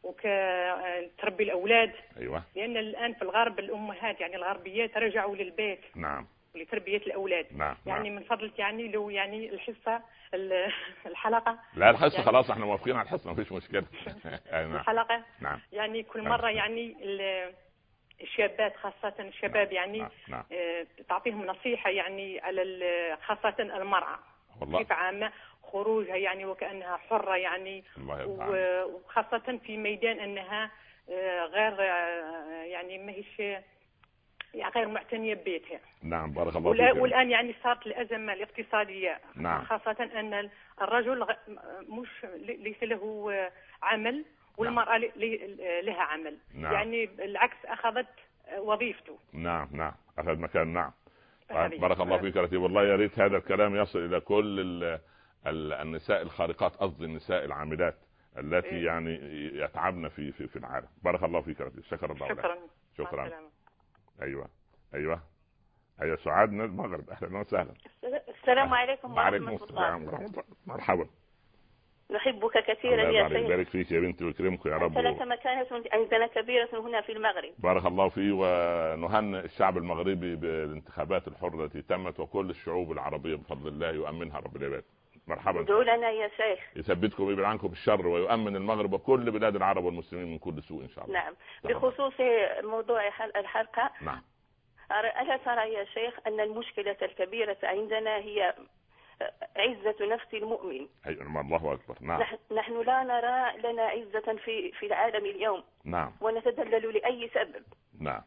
وكتربي الاولاد. ايوه. لان الان في الغرب الامهات يعني الغربيات رجعوا للبيت. نعم. لتربية الأولاد. نعم. يعني نعم. من فضلك يعني لو يعني الحصة الحلقة. لا الحصة يعني خلاص احنا موافقين على الحصة مفيش مشكلة. نعم. الحلقة. نعم. يعني كل مرة يعني الشابات خاصة الشباب. نعم. يعني نعم. نعم. تعطيهم نصيحة يعني على خاصة المرأة. والله. كيف عامة خروجها يعني وكأنها حرة يعني. وخاصة في ميدان أنها غير يعني ما هيش يعني غير معتنية ببيتها. نعم بارك الله فيك. والآن يعني صارت الأزمة الاقتصادية. نعم. خاصة أن الرجل مش ليس له عمل والمرأة نعم. لها عمل. نعم. يعني العكس أخذت وظيفته. نعم نعم أخذ مكان. نعم بارك الله فيك رتيب. والله يا ريت هذا الكلام يصل إلى كل ال ال النساء الخارقات، قصدي النساء العاملات التي إيه؟ يعني يتعبن في في في العالم. بارك الله فيك رتيب. شكرا الله شكرا لك. شكرا. ايوه ايوه ايوه سعاد من المغرب. اهلا وسهلا. السلام عليكم ورحمه الله. وعليكم السلام ورحمه الله. مرحبا. نحبك كثيرا يا شيخ. الله يبارك فيك يا بنتي ويكرمك يا رب. لك مكانة عندنا كبيرة هنا في المغرب. بارك الله فيه. ونهنئ الشعب المغربي بالانتخابات الحرة التي تمت، وكل الشعوب العربية بفضل الله يؤمنها رب العباد. مرحبا. ادعوا لنا يا شيخ. يثبتكم ويبعد عنكم الشر ويؤمن المغرب وكل بلاد العرب والمسلمين من كل سوء ان شاء الله. نعم. بخصوص موضوع الحلقة. نعم. ألا ترى يا شيخ أن المشكلة الكبيرة عندنا هي عزة نفس المؤمن؟ أي الله أكبر. نعم. نحن لا نرى لنا عزة في في العالم اليوم. نعم. ونتدلل لأي سبب. نعم.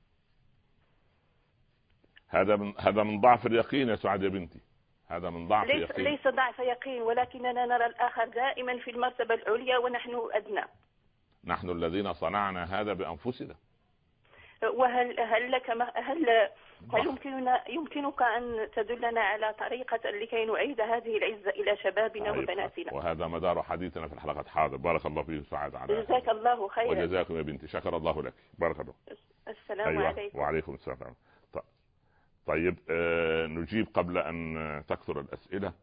هذا من هذا من ضعف اليقين يا سعاد يا بنتي. هذا من ضعف ليس يقين. ليس ضعف يقين، ولكننا نرى الآخر دائما في المرتبة العليا ونحن أدنى. نحن الذين صنعنا هذا بأنفسنا. وهل هل لك هل هل يمكننا يمكنك أن تدلنا على طريقة لكي نعيد هذه العزة إلى شبابنا أيوة. وبناتنا. وهذا مدار حديثنا في الحلقة. حاضر. بارك الله فيك سعاد. على جزاك الله خيرا. وجزاكم يا بنتي. شكر الله لك. بارك الله. السلام أيوة. عليكم. وعليكم السلام. طيب آه نجيب قبل أن تكثر الأسئلة.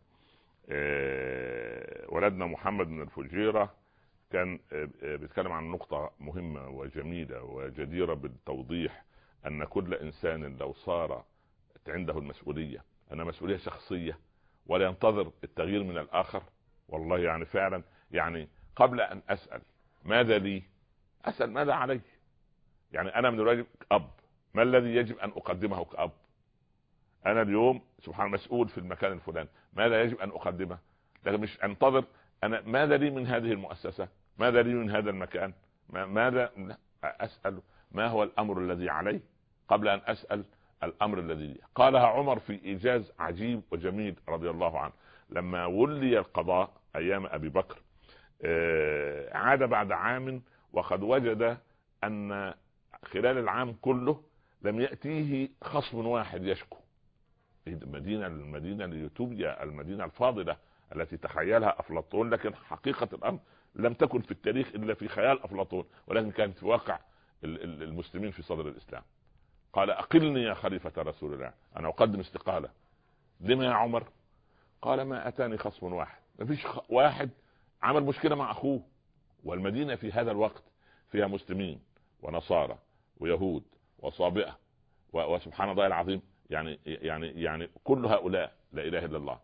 آه ولدنا محمد من الفجيرة كان آه بيتكلم عن نقطة مهمة وجميلة وجديرة بالتوضيح، أن كل إنسان لو صار عنده المسؤولية أن مسؤولية شخصية ولا ينتظر التغيير من الآخر. والله يعني فعلا يعني قبل أن أسأل ماذا لي أسأل ماذا علي. يعني أنا من الواجب أب، ما الذي يجب أن أقدمه كأب؟ أنا اليوم سبحان مسؤول في المكان الفلاني، ماذا يجب أن أقدمه؟ لكن مش أنتظر أنا ماذا لي من هذه المؤسسة، ماذا لي من هذا المكان، ماذا أسأل ما هو الأمر الذي علي قبل أن أسأل الأمر الذي لي. قالها عمر في إيجاز عجيب وجميل رضي الله عنه لما ولي القضاء أيام أبي بكر. عاد بعد عام وقد وجد أن خلال العام كله لم يأتيه خصم واحد يشكو. المدينة المدينة اليوتوبيا المدينة الفاضلة التي تخيلها أفلاطون، لكن حقيقة الأمر لم تكن في التاريخ إلا في خيال أفلاطون، ولكن كانت في واقع المسلمين في صدر الإسلام. قال أقلني يا خليفة رسول الله، أنا أقدم استقالة. لما يا عمر؟ قال ما أتاني خصم واحد. ما فيش واحد عمل مشكلة مع أخوه، والمدينة في هذا الوقت فيها مسلمين ونصارى ويهود وصابئة وسبحان الله العظيم يعني يعني يعني كل هؤلاء لا إله إلا الله.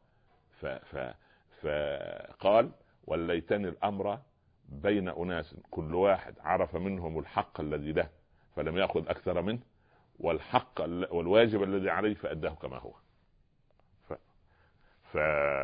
فقال وليتني الأمر بين أناس كل واحد عرف منهم الحق الذي له فلم يأخذ أكثر منه، والحق والواجب الذي عليه فأداه كما هو. ف ف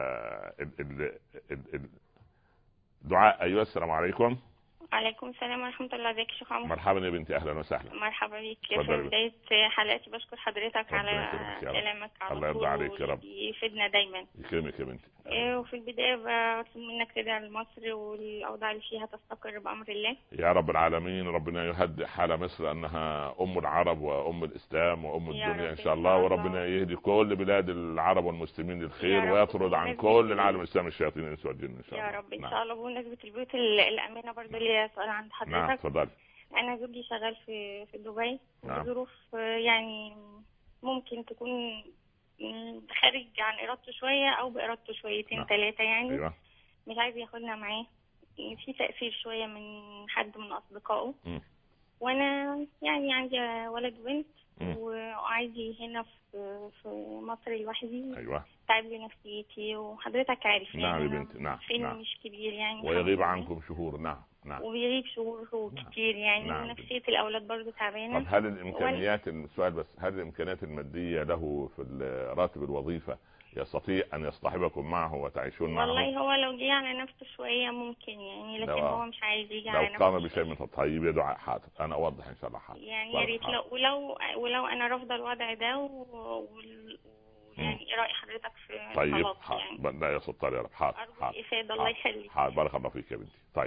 الدعاء. أيها السلام عليكم. وعليكم السلام ورحمة الله. ازيك يا شيخ عمر؟ مرحبا يا بنتي. أهلا وسهلا. مرحبا بك. في بداية حلقتي بشكر حضرتك على كلامك على الله يرضى عليك يا رب. يفيدنا دايما. يكرمك يا بنتي. إيه وفي البداية بطلب منك تدعي لمصر والأوضاع اللي فيها تستقر بأمر الله يا رب العالمين. ربنا يهدئ حال مصر أنها أم العرب وأم الإسلام وأم الدنيا إن شاء الله. وربنا يهدي كل بلاد العرب والمسلمين للخير ويطرد عن كل العالم الإسلامي الشياطين الإنس والجن إن شاء الله. يا رب إن شاء الله. بمناسبة البيوت الأمينة برضه ليا سؤال عند حضرتك. نعم تفضل. أنا زوجي شغال في في دبي. نعم. ظروف يعني ممكن تكون خارج عن إرادته شوية أو بإرادته شويتين نعم. ثلاثة يعني. أيوة. مش عايز ياخدنا معاه، في تأثير شوية من حد من أصدقائه. م. وأنا يعني عندي ولد وبنت وعايزي هنا في في مصر لوحدي. أيوة. تعب لي نفسيتي وحضرتك عارف يعني. نعم يا بنتي. نعم. فيلم نعم. مش كبير يعني ويغيب عنكم شهور. نعم نعم. وبيغيب شهور كتير يعني. نعم. نفسية الأولاد برضو تعبانة. طب هل الإمكانيات وال... السؤال بس هل الإمكانيات المادية له في راتب الوظيفة يستطيع ان يصطحبكم معه وتعيشون معه؟ والله هو لو جه على نفسه شويه ممكن يعني، لكن هو مش عايز يجي على نفسه. لو قام بشيء من الطيب يا دعاء حاضر، انا اوضح ان شاء الله حاضر يعني يا ريت. لو ولو ولو انا رافضه الوضع ده و... يعني ايه راي حضرتك في طيب يعني؟ لا يا سلطان يا رب. حاضر حاضر افاده. الله يخليك. حاضر بارك الله فيك يا بنتي. طيب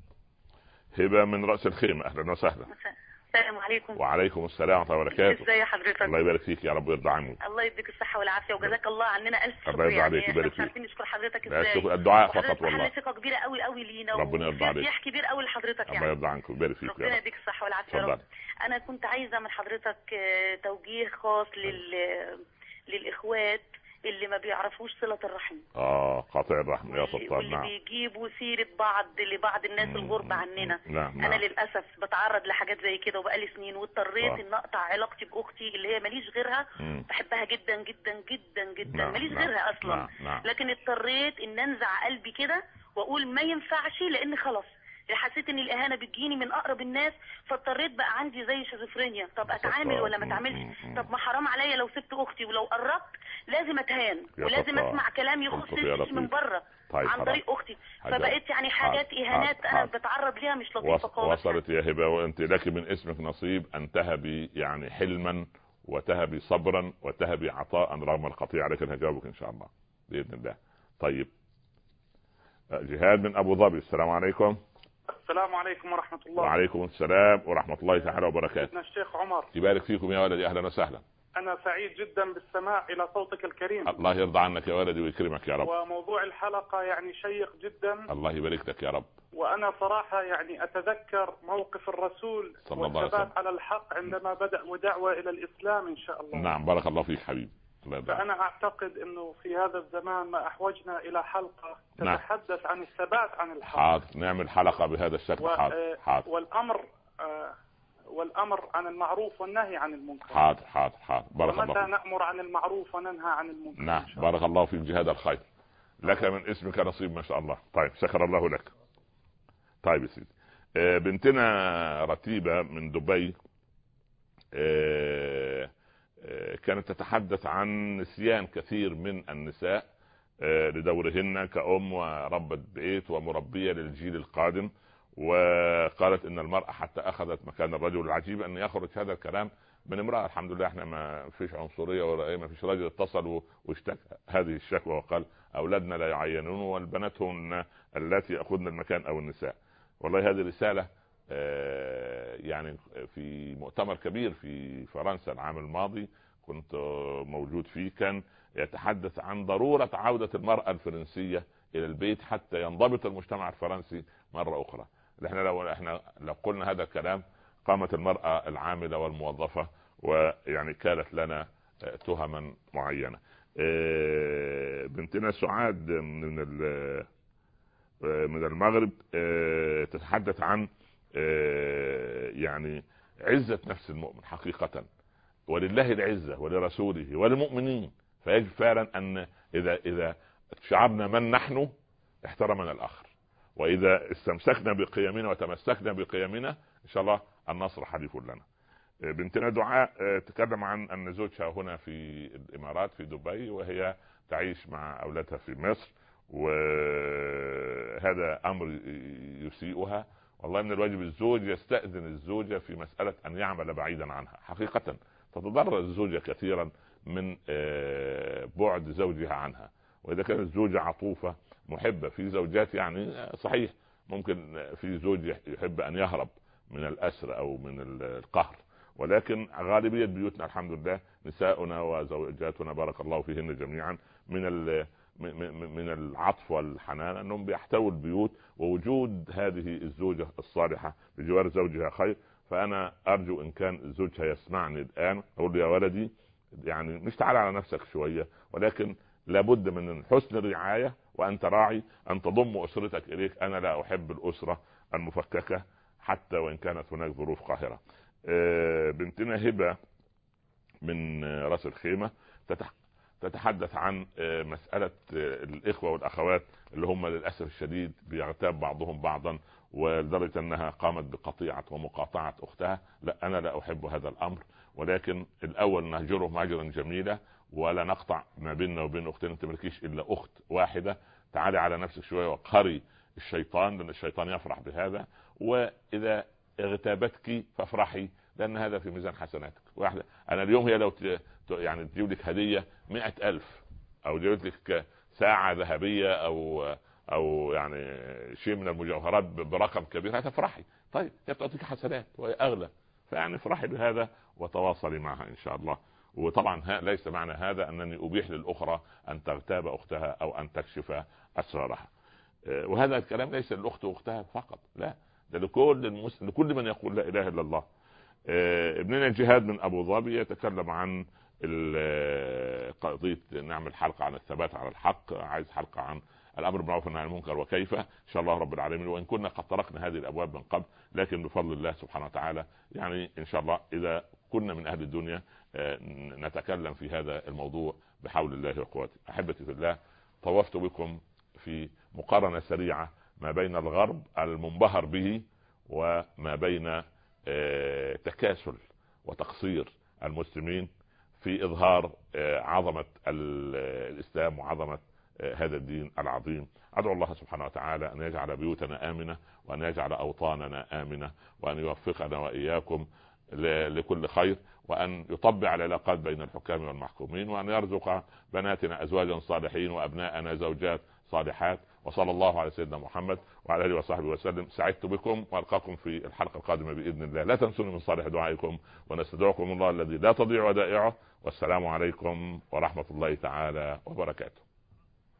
هبه من راس الخيمه، اهلا وسهلا. السلام عليكم. وعليكم السلام ورحمه الله وبركاته. ازي حضرتك؟ الله يبارك فيك يا رب ويرضى عنك. الله يديك الصحه والعافيه وجزاك الله عننا الف شكر. الله يرضى عليك يعني ويبارك فيك. مش عارفين نشكر حضرتك ازاي. الدعاء فقط والله. محل ثقه كبيره قوي قوي لينا، ربنا يرضى عليك. وفي كبير قوي لحضرتك يعني. الله يرضى عنك ويبارك فيك. ربنا يديك الصحه والعافيه يا رب. انا كنت عايزه من حضرتك توجيه خاص لل للاخوات اللي ما بيعرفوش صلة الرحم. اه قاطع الرحم يا سلطان. واللي نعم. بيجيبوا سيرة بعض لبعض الناس الغربة عننا. نعم. انا للأسف بتعرض لحاجات زي كده وبقالي سنين، واضطريت ان اقطع علاقتي باختي اللي هي ماليش غيرها. مم. بحبها جدا جدا جدا جدا. نعم. ماليش نعم. غيرها اصلا. نعم. نعم. لكن اضطريت ان انزع قلبي كده واقول ما ينفعش، لان خلاص حسيت ان الاهانه بتجيني من اقرب الناس، فاضطريت بقى عندي زي شيزوفرينيا. طب اتعامل ولا ما اتعاملش؟ طب ما حرام عليا لو سبت اختي، ولو قربت لازم اتهان ولازم اسمع كلام يخصني من بره. طيب عن طريق اختي. فبقيت يعني حاجات اهانات انا بتعرض ليها مش لطيفه خالص. وصلت يا هبه، وانت لك من اسمك نصيب ان تهبي يعني حلما وتهبي صبرا وتهبي عطاء رغم القطيعه، لكن هجاوبك ان شاء الله باذن الله. طيب جهاد من ابو ظبي، السلام عليكم. السلام عليكم ورحمة الله. وعليكم السلام ورحمة الله تعالى وبركاته. سيدنا الشيخ عمر يبارك فيكم يا ولدي، أهلا وسهلا. أنا سعيد جدا بالسماع إلى صوتك الكريم. الله يرضى عنك يا ولدي ويكرمك يا رب. وموضوع الحلقة يعني شيق جدا. الله يبارك لك يا رب. وأنا صراحة يعني أتذكر موقف الرسول صلى الله عليه وسلم والثبات على الحق عندما بدأ ودعوة إلى الإسلام إن شاء الله. نعم بارك الله فيك حبيبي. فأنا أعتقد أنه في هذا الزمان ما أحوجنا إلى حلقة تتحدث نعم. عن الثبات عن الحق. حاضر نعمل حلقة بهذا الشكل. و... حاضر حاضر. والأمر آه والأمر عن المعروف والنهي عن المنكر. حاضر حاضر حاضر بارك الله فيك. ومتى نأمر عن المعروف وننهى عن المنكر. نعم بارك الله فيك. جهاد الخير لك من اسمك نصيب ما شاء الله. طيب شكر الله لك. طيب يا سيدي آه بنتنا رتيبة من دبي آه كانت تتحدث عن نسيان كثير من النساء لدورهن كأم وربة بيت ومربية للجيل القادم، وقالت ان المرأة حتى اخذت مكان الرجل. العجيب ان يخرج هذا الكلام من امرأة. الحمد لله احنا ما فيش عنصرية ولا ايه، ما فيش راجل اتصل واشتكى هذه الشكوى وقال اولادنا لا يعينون والبنات هن التي ياخذن المكان او النساء. والله هذه رسالة يعني في مؤتمر كبير في فرنسا العام الماضي كنت موجود فيه، كان يتحدث عن ضرورة عودة المرأة الفرنسية إلى البيت حتى ينضبط المجتمع الفرنسي مرة أخرى. احنا لو احنا لو قلنا هذا الكلام قامت المرأة العاملة والموظفة ويعني كانت لنا تهما معينة. بنتنا سعاد من من المغرب تتحدث عن يعني عزة نفس المؤمن حقيقة، ولله العزة ولرسوله وللمؤمنين. فيجب فعلا أن إذا إذا شعرنا من نحن احترمنا الآخر، وإذا استمسكنا بقيمنا وتمسكنا بقيمنا إن شاء الله النصر حليف لنا. بنتنا دعاء تكلم عن أن زوجها هنا في الإمارات في دبي وهي تعيش مع أولادها في مصر، وهذا أمر يسيئها. والله من الواجب الزوج يستأذن الزوجة في مسألة أن يعمل بعيدا عنها حقيقة. تتضرر الزوجة كثيرا من بعد زوجها عنها، وإذا كانت الزوجة عطوفة محبة. في زوجات يعني صحيح ممكن في زوج يحب أن يهرب من الأسر أو من القهر، ولكن غالبية بيوتنا الحمد لله نساؤنا وزوجاتنا بارك الله فيهن جميعا من من العطف والحنان أنهم بيحتووا البيوت، ووجود هذه الزوجة الصالحة بجوار زوجها خير. فأنا أرجو إن كان زوجها يسمعني الآن أقول له يا ولدي يعني مش تعال على نفسك شوية، ولكن لابد من حسن الرعاية وأن تراعي أن تضم أسرتك إليك. أنا لا أحب الأسرة المفككة حتى وإن كانت هناك ظروف قاهرة. بنتنا هبة من رأس الخيمة تتحدث عن مسألة الإخوة والأخوات اللي هم للأسف الشديد بيغتاب بعضهم بعضا، ولدرجة أنها قامت بقطيعة ومقاطعة أختها. لا أنا لا أحب هذا الأمر، ولكن الأول نهجره مهجرا جميلة، ولا نقطع ما بيننا وبين اختنا، انت مالكيش الا اخت واحده، تعالي على نفسك شويه وقهري الشيطان، لان الشيطان يفرح بهذا. واذا اغتابتك فافرحي، لان هذا في ميزان حسناتك. واحده انا اليوم هي لو ت... يعني تجيب لك هديه مئة ألف، او جابت لك ساعه ذهبيه، او او يعني شيء من المجوهرات برقم كبير، هتفرحي. طيب هي بتعطيك حسنات وهي اغلى، فيعني افرحي بهذا وتواصلي معها ان شاء الله. وطبعا ليس معنى هذا انني ابيح للاخرى ان تغتاب اختها او ان تكشف اسرارها. وهذا الكلام ليس للاخت واختها فقط، لا، ده لكل المسلم، لكل من يقول لا اله الا الله. ابننا جهاد من ابو ظبي يتكلم عن قضيه نعمل حلقه عن الثبات على الحق، عايز حلقه عن الامر بالمعروف والنهي عن المنكر وكيف، ان شاء الله رب العالمين. وان كنا قد طرقنا هذه الابواب من قبل، لكن بفضل الله سبحانه وتعالى يعني ان شاء الله اذا كنا من اهل الدنيا نتكلم في هذا الموضوع بحول الله وقوته. احبتي في الله، طوفت بكم في مقارنه سريعه ما بين الغرب المنبهر به وما بين تكاسل وتقصير المسلمين في اظهار عظمه الاسلام وعظمه هذا الدين العظيم. أدعو الله سبحانه وتعالى أن يجعل بيوتنا آمنة، وأن يجعل أوطاننا آمنة، وأن يوفقنا وإياكم لكل خير، وأن يطبع العلاقات بين الحكام والمحكومين، وأن يرزق بناتنا أزواجا صالحين وأبناءنا زوجات صالحات. وصلى الله على سيدنا محمد وعلى آله وصحبه وسلم. سعدت بكم وألقاكم في الحلقة القادمة بإذن الله. لا تنسوني من صالح دعائكم، ونستدعكم الله الذي لا تضيع ودائعه. والسلام عليكم ورحمة الله تعالى وبركاته.